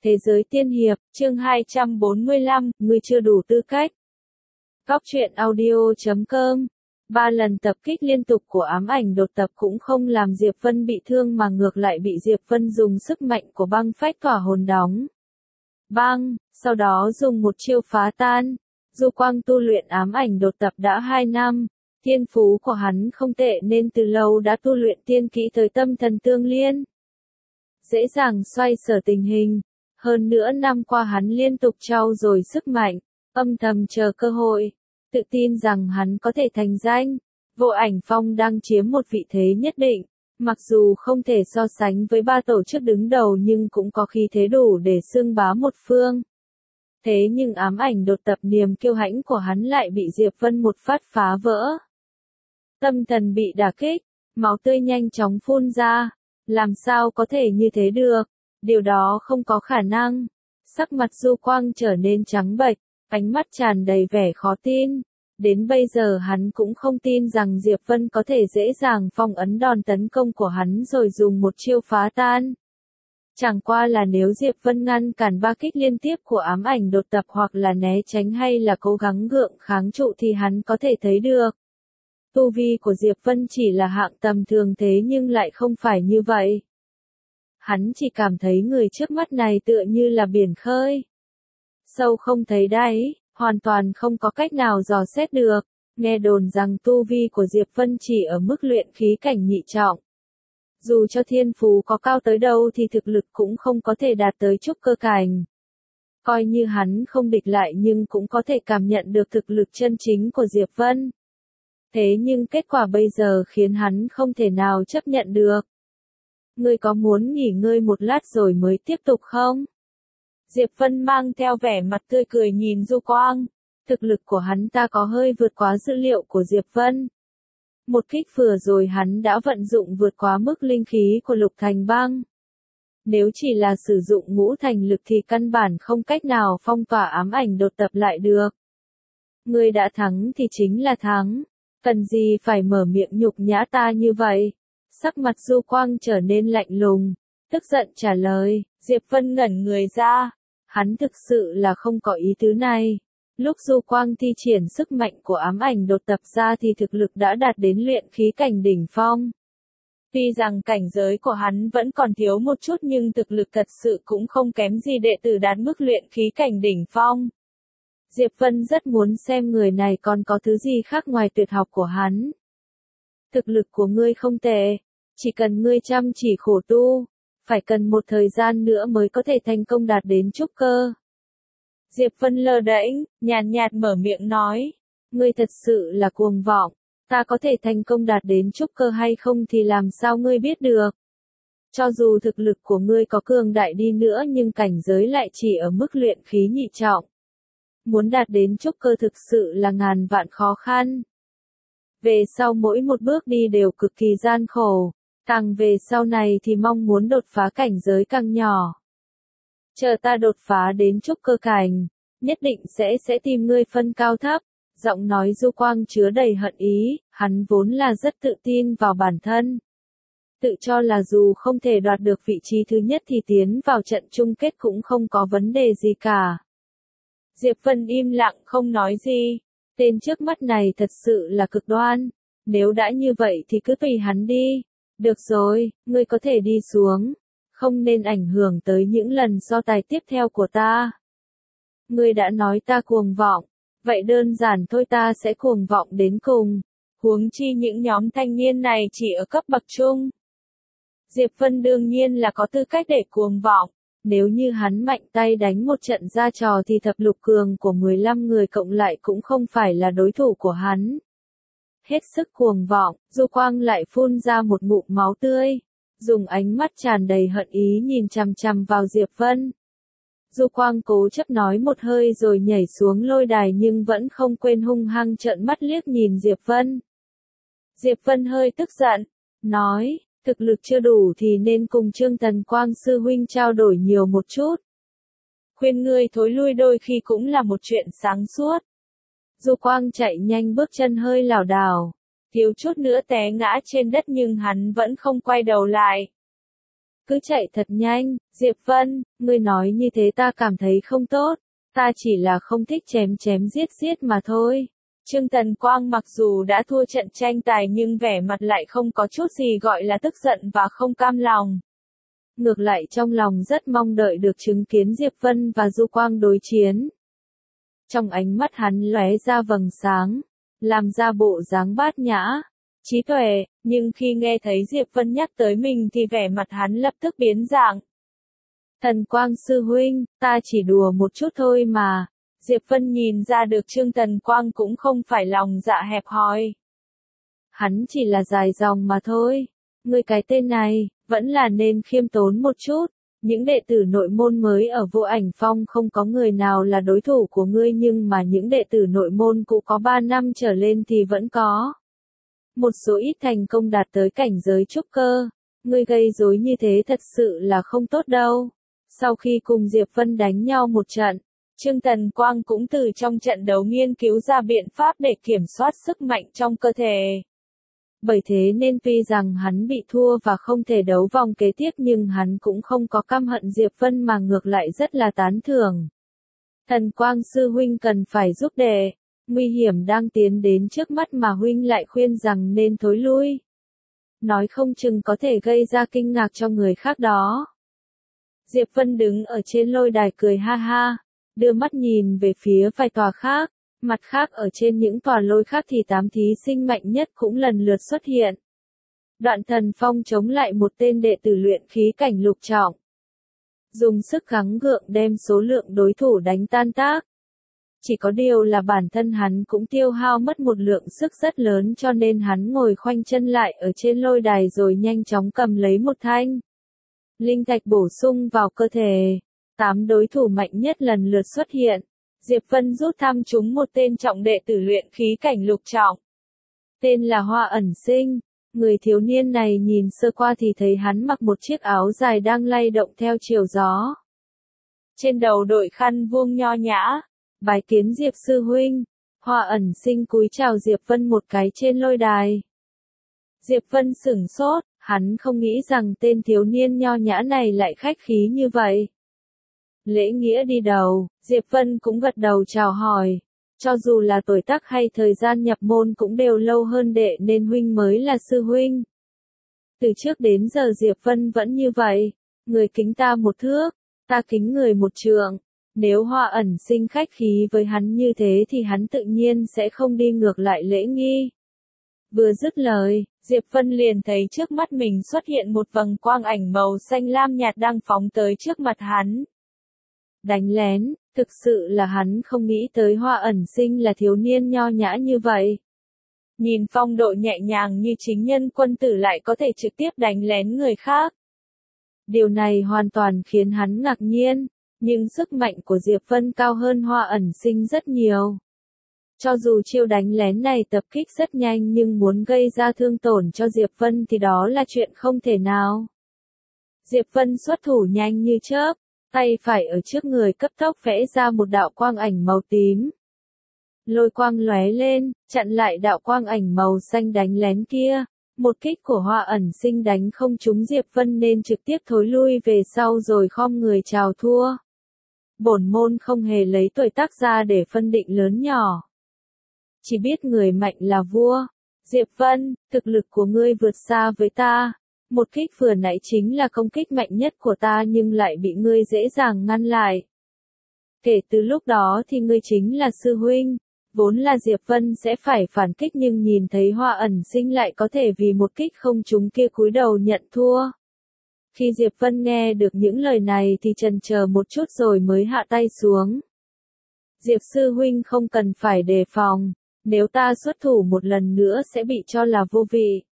Thế giới tiên hiệp, chương 245, ngươi chưa đủ tư cách. Góc truyện audio.com. 3 lần tập kích liên tục của ám ảnh đột tập cũng không làm Diệp Vân bị thương mà ngược lại bị Diệp Vân dùng sức mạnh của băng phách tỏa hồn đóng. Băng, sau đó dùng một chiêu phá tan. Du Quang tu luyện ám ảnh đột tập đã 2 năm, thiên phú của hắn không tệ nên từ lâu đã tu luyện tiên kỹ tới tâm thần tương liên. Dễ dàng xoay sở tình hình. Hơn nữa năm qua hắn liên tục trau dồi sức mạnh, âm thầm chờ cơ hội, tự tin rằng hắn có thể thành danh. Vô Ảnh Phong đang chiếm một vị thế nhất định, mặc dù không thể so sánh với 3 tổ chức đứng đầu nhưng cũng có khí thế đủ để xưng bá một phương. Thế nhưng ám ảnh đột tập niềm kiêu hãnh của hắn lại bị Diệp Vân một phát phá vỡ. Tâm thần bị đả kích, máu tươi nhanh chóng phun ra, làm sao có thể như thế được? Điều đó không có khả năng. Sắc mặt Du Quang trở nên trắng bệch, ánh mắt tràn đầy vẻ khó tin. Đến bây giờ hắn cũng không tin rằng Diệp Vân có thể dễ dàng phong ấn đòn tấn công của hắn rồi dùng một chiêu phá tan. Chẳng qua là nếu Diệp Vân ngăn cản 3 kích liên tiếp của ám ảnh đột tập hoặc là né tránh hay là cố gắng gượng kháng trụ thì hắn có thể thấy được. Tu vi của Diệp Vân chỉ là hạng tầm thường thế nhưng lại không phải như vậy. Hắn chỉ cảm thấy người trước mắt này tựa như là biển khơi. Sâu không thấy đáy, hoàn toàn không có cách nào dò xét được. Nghe đồn rằng tu vi của Diệp Vân chỉ ở mức luyện khí cảnh nhị trọng. Dù cho thiên phú có cao tới đâu thì thực lực cũng không có thể đạt tới trúc cơ cảnh. Coi như hắn không địch lại nhưng cũng có thể cảm nhận được thực lực chân chính của Diệp Vân. Thế nhưng kết quả bây giờ khiến hắn không thể nào chấp nhận được. Ngươi có muốn nghỉ ngơi một lát rồi mới tiếp tục không? Diệp Vân mang theo vẻ mặt tươi cười nhìn Du Quang. Thực lực của hắn ta có hơi vượt quá dữ liệu của Diệp Vân. Một kích vừa rồi hắn đã vận dụng vượt quá mức linh khí của Lục Thành Băng. Nếu chỉ là sử dụng ngũ thành lực thì căn bản không cách nào phong tỏa ám ảnh đột tập lại được. Ngươi đã thắng thì chính là thắng. Cần gì phải mở miệng nhục nhã ta như vậy? Sắc mặt Du Quang trở nên lạnh lùng, tức giận trả lời. Diệp Vân ngẩn người ra. Hắn thực sự là không có ý tứ này. Lúc Du Quang thi triển sức mạnh của ám ảnh đột tập ra thì thực lực đã đạt đến luyện khí cảnh đỉnh phong. Tuy rằng cảnh giới của hắn vẫn còn thiếu một chút nhưng thực lực thật sự cũng không kém gì đệ tử đạt mức luyện khí cảnh đỉnh phong. Diệp Vân rất muốn xem người này còn có thứ gì khác ngoài tuyệt học của hắn. Thực lực của ngươi không tệ, chỉ cần ngươi chăm chỉ khổ tu, phải cần một thời gian nữa mới có thể thành công đạt đến trúc cơ. Diệp Vân lơ đễnh, nhàn nhạt mở miệng nói, ngươi thật sự là cuồng vọng, ta có thể thành công đạt đến trúc cơ hay không thì làm sao ngươi biết được. Cho dù thực lực của ngươi có cường đại đi nữa nhưng cảnh giới lại chỉ ở mức luyện khí nhị trọng. Muốn đạt đến trúc cơ thực sự là ngàn vạn khó khăn. Về sau mỗi một bước đi đều cực kỳ gian khổ, càng về sau này thì mong muốn đột phá cảnh giới càng nhỏ. Chờ ta đột phá đến trúc cơ cảnh, nhất định sẽ tìm ngươi phân cao thấp. Giọng nói Du Quang chứa đầy hận ý, hắn vốn là rất tự tin vào bản thân. Tự cho là dù không thể đoạt được vị trí thứ nhất thì tiến vào trận chung kết cũng không có vấn đề gì cả. Diệp Vân im lặng không nói gì. Tên trước mắt này thật sự là cực đoan. Nếu đã như vậy thì cứ tùy hắn đi. Được rồi, ngươi có thể đi xuống. Không nên ảnh hưởng tới những lần so tài tiếp theo của ta. Ngươi đã nói ta cuồng vọng. Vậy đơn giản thôi, ta sẽ cuồng vọng đến cùng. Huống chi những nhóm thanh niên này chỉ ở cấp bậc trung. Diệp Vân đương nhiên là có tư cách để cuồng vọng. Nếu như hắn mạnh tay đánh một trận ra trò thì thập lục cường của 15 người cộng lại cũng không phải là đối thủ của hắn. Hết sức cuồng vọng, Du Quang lại phun ra một ngụm máu tươi, dùng ánh mắt tràn đầy hận ý nhìn chằm chằm vào Diệp Vân. Du Quang cố chấp nói một hơi rồi nhảy xuống lôi đài nhưng vẫn không quên hung hăng trợn mắt liếc nhìn Diệp Vân. Diệp Vân hơi tức giận, nói, thực lực chưa đủ thì nên cùng Trương Thần Quang sư huynh trao đổi nhiều một chút. Khuyên ngươi thối lui đôi khi cũng là một chuyện sáng suốt. Du Quang chạy nhanh bước chân hơi lảo đảo, thiếu chút nữa té ngã trên đất nhưng hắn vẫn không quay đầu lại. cứ chạy thật nhanh. Diệp Vân, ngươi nói như thế ta cảm thấy không tốt, ta chỉ là không thích chém chém giết giết mà thôi. Trương Tần Quang mặc dù đã thua trận tranh tài nhưng vẻ mặt lại không có chút gì gọi là tức giận và không cam lòng. Ngược lại trong lòng rất mong đợi được chứng kiến Diệp Vân và Du Quang đối chiến. Trong ánh mắt hắn lóe ra vầng sáng, làm ra bộ dáng bát nhã, trí tuệ, nhưng khi nghe thấy Diệp Vân nhắc tới mình thì vẻ mặt hắn lập tức biến dạng. Thần Quang sư huynh, ta chỉ đùa một chút thôi mà. Diệp Vân nhìn ra được Trương Tần Quang cũng không phải lòng dạ hẹp hòi. Hắn chỉ là dài dòng mà thôi. Ngươi cái tên này, vẫn là nên khiêm tốn một chút. Những đệ tử nội môn mới ở Vô Ảnh Phong không có người nào là đối thủ của ngươi nhưng mà những đệ tử nội môn cũ có 3 năm trở lên thì vẫn có. Một số ít thành công đạt tới cảnh giới trúc cơ. Ngươi gây rối như thế thật sự là không tốt đâu. Sau khi cùng Diệp Vân đánh nhau một trận, Trương Tần Quang cũng từ trong trận đấu nghiên cứu ra biện pháp để kiểm soát sức mạnh trong cơ thể. Bởi thế nên tuy rằng hắn bị thua và không thể đấu vòng kế tiếp nhưng hắn cũng không có căm hận Diệp Vân mà ngược lại rất là tán thưởng. Thần Quang sư huynh cần phải giúp đệ, nguy hiểm đang tiến đến trước mắt mà huynh lại khuyên rằng nên thối lui. Nói không chừng có thể gây ra kinh ngạc cho người khác đó. Diệp Vân đứng ở trên lôi đài cười ha ha, đưa mắt nhìn về phía vài tòa khác, mặt khác ở trên những tòa lôi khác thì 8 thí sinh mạnh nhất cũng lần lượt xuất hiện. Đoạn Thần Phong chống lại một tên đệ tử luyện khí cảnh lục trọng. Dùng sức gắng gượng đem số lượng đối thủ đánh tan tác. Chỉ có điều là bản thân hắn cũng tiêu hao mất một lượng sức rất lớn cho nên hắn ngồi khoanh chân lại ở trên lôi đài rồi nhanh chóng cầm lấy một thanh linh thạch bổ sung vào cơ thể. 8 đối thủ mạnh nhất lần lượt xuất hiện. Diệp Vân rút thăm trúng một tên trọng đệ tử luyện khí cảnh lục trọng. Tên là Hoa Ẩn Sinh. Người thiếu niên này nhìn sơ qua thì thấy hắn mặc một chiếc áo dài đang lay động theo chiều gió. Trên đầu đội khăn vuông nho nhã. Bái kiến Diệp sư huynh. Hoa Ẩn Sinh cúi chào Diệp Vân một cái trên lôi đài. Diệp Vân sửng sốt, hắn không nghĩ rằng tên thiếu niên nho nhã này lại khách khí như vậy. Lễ nghĩa đi đầu, Diệp Vân cũng gật đầu chào hỏi. Cho dù là tuổi tác hay thời gian nhập môn cũng đều lâu hơn đệ nên huynh mới là sư huynh. Từ trước đến giờ Diệp Vân vẫn như vậy. Người kính ta một thước, ta kính người một trượng. Nếu Hoa Ẩn Sinh khách khí với hắn như thế thì hắn tự nhiên sẽ không đi ngược lại lễ nghi. Vừa dứt lời, Diệp Vân liền thấy trước mắt mình xuất hiện một vầng quang ảnh màu xanh lam nhạt đang phóng tới trước mặt hắn. Đánh lén, thực sự là hắn không nghĩ tới Hoa Ẩn Sinh là thiếu niên nho nhã như vậy. Nhìn phong độ nhẹ nhàng như chính nhân quân tử lại có thể trực tiếp đánh lén người khác. Điều này hoàn toàn khiến hắn ngạc nhiên, nhưng sức mạnh của Diệp Vân cao hơn Hoa Ẩn Sinh rất nhiều. Cho dù chiêu đánh lén này tập kích rất nhanh nhưng muốn gây ra thương tổn cho Diệp Vân thì đó là chuyện không thể nào. Diệp Vân xuất thủ nhanh như chớp, tay phải ở trước người cấp tốc vẽ ra một đạo quang ảnh màu tím. Lôi quang lóe lên, chặn lại đạo quang ảnh màu xanh đánh lén kia. Một kích của Hoa Ẩn Sinh đánh không trúng Diệp Vân nên trực tiếp thối lui về sau rồi khom người chào thua. Bổn môn không hề lấy tuổi tác ra để phân định lớn nhỏ. Chỉ biết người mạnh là vua. Diệp Vân, thực lực của ngươi vượt xa với ta. Một kích vừa nãy chính là công kích mạnh nhất của ta nhưng lại bị ngươi dễ dàng ngăn lại. Kể từ lúc đó thì ngươi chính là sư huynh. Vốn là Diệp Vân sẽ phải phản kích nhưng nhìn thấy Hoa Ẩn Sinh lại có thể vì một kích không trúng kia cúi đầu nhận thua. Khi Diệp Vân nghe được những lời này thì chần chờ một chút rồi mới hạ tay xuống. Diệp sư huynh không cần phải đề phòng. Nếu ta xuất thủ một lần nữa sẽ bị cho là vô vị.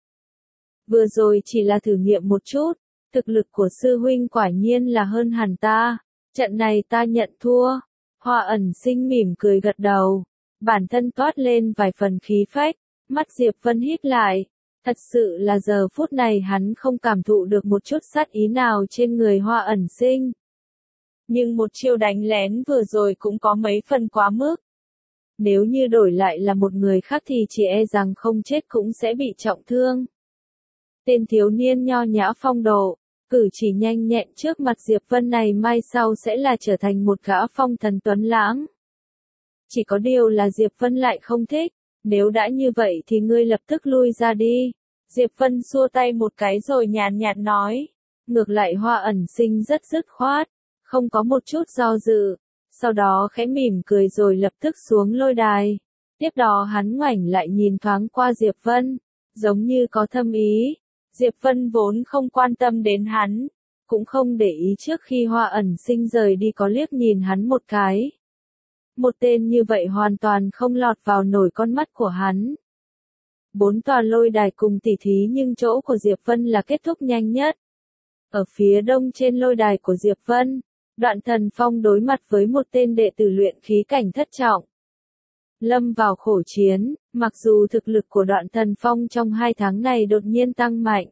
Vừa rồi chỉ là thử nghiệm một chút, thực lực của sư huynh quả nhiên là hơn hẳn ta, trận này ta nhận thua. Hoa Ẩn Sinh mỉm cười gật đầu, bản thân toát lên vài phần khí phách, mắt Diệp Vân híp lại, thật sự là giờ phút này hắn không cảm thụ được một chút sát ý nào trên người Hoa Ẩn Sinh. Nhưng một chiêu đánh lén vừa rồi cũng có mấy phần quá mức. Nếu như đổi lại là một người khác thì chỉ e rằng không chết cũng sẽ bị trọng thương. Tên thiếu niên nho nhã phong độ, Cử chỉ nhanh nhẹn trước mặt Diệp Vân này mai sau sẽ là trở thành một gã phong thần tuấn lãng. Chỉ có điều là Diệp Vân lại không thích, nếu đã như vậy thì ngươi lập tức lui ra đi. Diệp Vân xua tay một cái rồi nhàn nhạt nói. Ngược lại Hoa Ẩn Sinh rất dứt khoát, không có một chút do dự, sau đó khẽ mỉm cười rồi lập tức xuống lôi đài. Tiếp đó hắn ngoảnh lại nhìn thoáng qua Diệp Vân, giống như có thâm ý. Diệp Vân vốn không quan tâm đến hắn, cũng không để ý trước khi Hoa Ẩn Sinh rời đi có liếc nhìn hắn một cái. Một tên như vậy hoàn toàn không lọt vào nổi con mắt của hắn. 4 tòa lôi đài cùng tỉ thí nhưng chỗ của Diệp Vân là kết thúc nhanh nhất. Ở phía đông trên lôi đài của Diệp Vân, Đoạn Thần Phong đối mặt với một tên đệ tử luyện khí cảnh thất trọng. Lâm vào khổ chiến, mặc dù thực lực của Đoạn Thần Phong trong 2 tháng này đột nhiên tăng mạnh.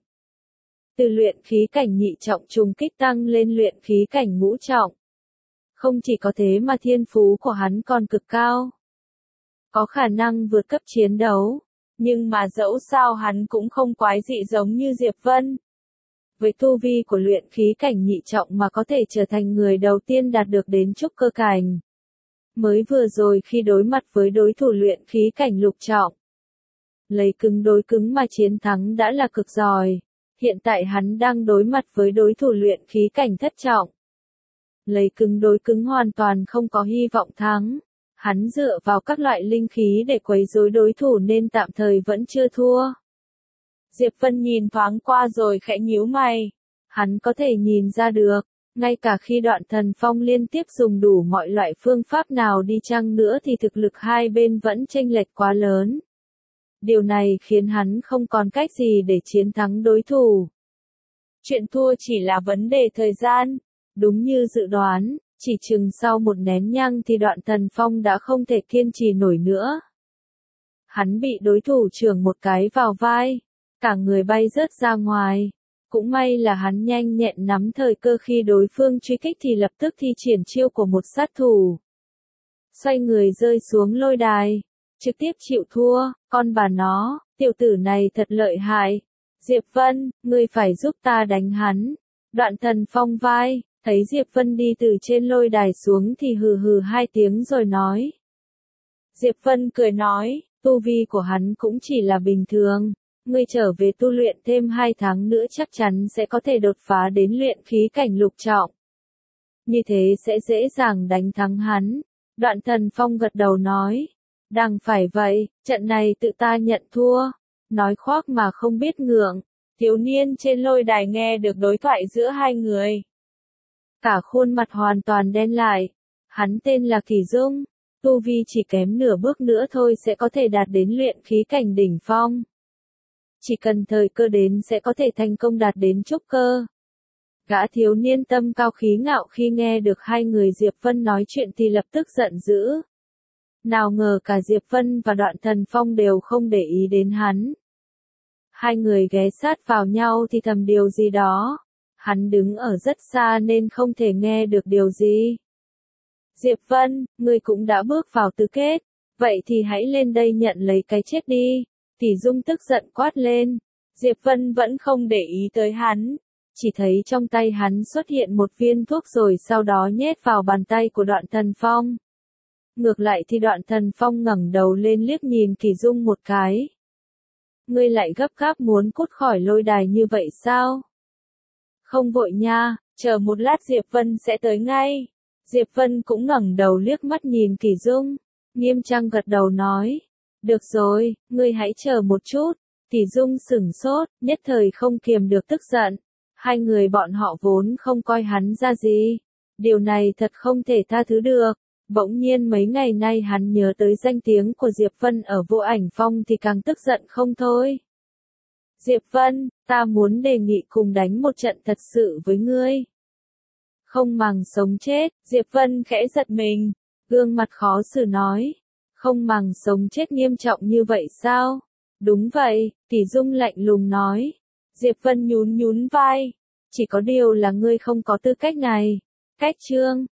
Từ luyện khí cảnh nhị trọng trùng kích tăng lên luyện khí cảnh ngũ trọng. Không chỉ có thế mà thiên phú của hắn còn cực cao. Có khả năng vượt cấp chiến đấu, nhưng mà dẫu sao hắn cũng không quái dị giống như Diệp Vân. Với tu vi của luyện khí cảnh nhị trọng mà có thể trở thành người đầu tiên đạt được đến trúc cơ cảnh. Mới vừa rồi khi đối mặt với đối thủ luyện khí cảnh lục trọng, lấy cứng đối cứng mà chiến thắng đã là cực giỏi. Hiện tại hắn đang đối mặt với đối thủ luyện khí cảnh thất trọng. Lấy cứng đối cứng hoàn toàn không có hy vọng thắng. Hắn dựa vào các loại linh khí để quấy rối đối thủ nên tạm thời vẫn chưa thua. Diệp Vân nhìn thoáng qua rồi khẽ nhíu mày. Hắn có thể nhìn ra được, ngay cả khi Đoạn Thần Phong liên tiếp dùng đủ mọi loại phương pháp nào đi chăng nữa thì thực lực hai bên vẫn chênh lệch quá lớn. Điều này khiến hắn không còn cách gì để chiến thắng đối thủ. Chuyện thua chỉ là vấn đề thời gian. Đúng như dự đoán, chỉ chừng sau một nén nhang thì Đoạn Thần Phong đã không thể kiên trì nổi nữa. Hắn bị đối thủ chưởng một cái vào vai, cả người bay rớt ra ngoài. Cũng may là hắn nhanh nhẹn nắm thời cơ khi đối phương truy kích thì lập tức thi triển chiêu của một sát thủ. Xoay người rơi xuống lôi đài, trực tiếp chịu thua, con bà nó, tiểu tử này thật lợi hại. Diệp Vân, ngươi phải giúp ta đánh hắn. Đoạn Thần Phong vai. Thấy Diệp Vân đi từ trên lôi đài xuống thì hừ hừ 2 tiếng rồi nói. Diệp Vân cười nói, tu vi của hắn cũng chỉ là bình thường, ngươi trở về tu luyện thêm 2 tháng nữa chắc chắn sẽ có thể đột phá đến luyện khí cảnh lục trọng. Như thế sẽ dễ dàng đánh thắng hắn. Đoạn Thần Phong gật đầu nói, đành phải vậy, trận này tự ta nhận thua. Nói khoác mà không biết ngượng, thiếu niên trên lôi đài nghe được đối thoại giữa hai người. Cả khuôn mặt hoàn toàn đen lại. Hắn tên là Kỳ Dung, tu vi chỉ kém nửa bước nữa thôi sẽ có thể đạt đến luyện khí cảnh đỉnh phong. Chỉ cần thời cơ đến sẽ có thể thành công đạt đến trúc cơ. Gã thiếu niên tâm cao khí ngạo khi nghe được hai người Diệp Vân nói chuyện thì lập tức giận dữ. Nào ngờ cả Diệp Vân và Đoạn Thần Phong đều không để ý đến hắn. Hai người ghé sát vào nhau thì thầm điều gì đó. Hắn đứng ở rất xa nên không thể nghe được điều gì. Diệp Vân, ngươi cũng đã bước vào tứ kết, vậy thì hãy lên đây nhận lấy cái chết đi. Tỷ Dung tức giận quát lên. Diệp Vân vẫn không để ý tới hắn, chỉ thấy trong tay hắn xuất hiện một viên thuốc rồi sau đó nhét vào bàn tay của Đoạn Thần Phong. Ngược lại thì Đoạn Thần Phong ngẩng đầu lên liếc nhìn Kỳ Dung một cái. Ngươi lại gấp gáp muốn cút khỏi lôi đài như vậy sao? Không vội nha, chờ một lát Diệp Vân sẽ tới ngay. Diệp Vân cũng ngẩng đầu liếc mắt nhìn Kỳ Dung, nghiêm trang gật đầu nói. Được rồi, ngươi hãy chờ một chút. Kỳ Dung sửng sốt, nhất thời không kiềm được tức giận. Hai người bọn họ vốn không coi hắn ra gì. Điều này thật không thể tha thứ được. Bỗng nhiên mấy ngày nay hắn nhớ tới danh tiếng của Diệp Vân ở Vô Ảnh Phong thì càng tức giận không thôi. Diệp Vân, ta muốn đề nghị cùng đánh một trận thật sự với ngươi. Không màng sống chết, Diệp Vân khẽ giật mình, gương mặt khó xử nói. Không màng sống chết nghiêm trọng như vậy sao? Đúng vậy, Tỷ Dung lạnh lùng nói. Diệp Vân nhún nhún vai. Chỉ có điều là ngươi không có tư cách này. Cách chương